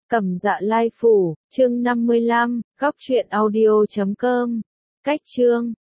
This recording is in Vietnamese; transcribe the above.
Cẩm Dạ Lai Phủ, chương 55, góc truyện audio.com. Cách chương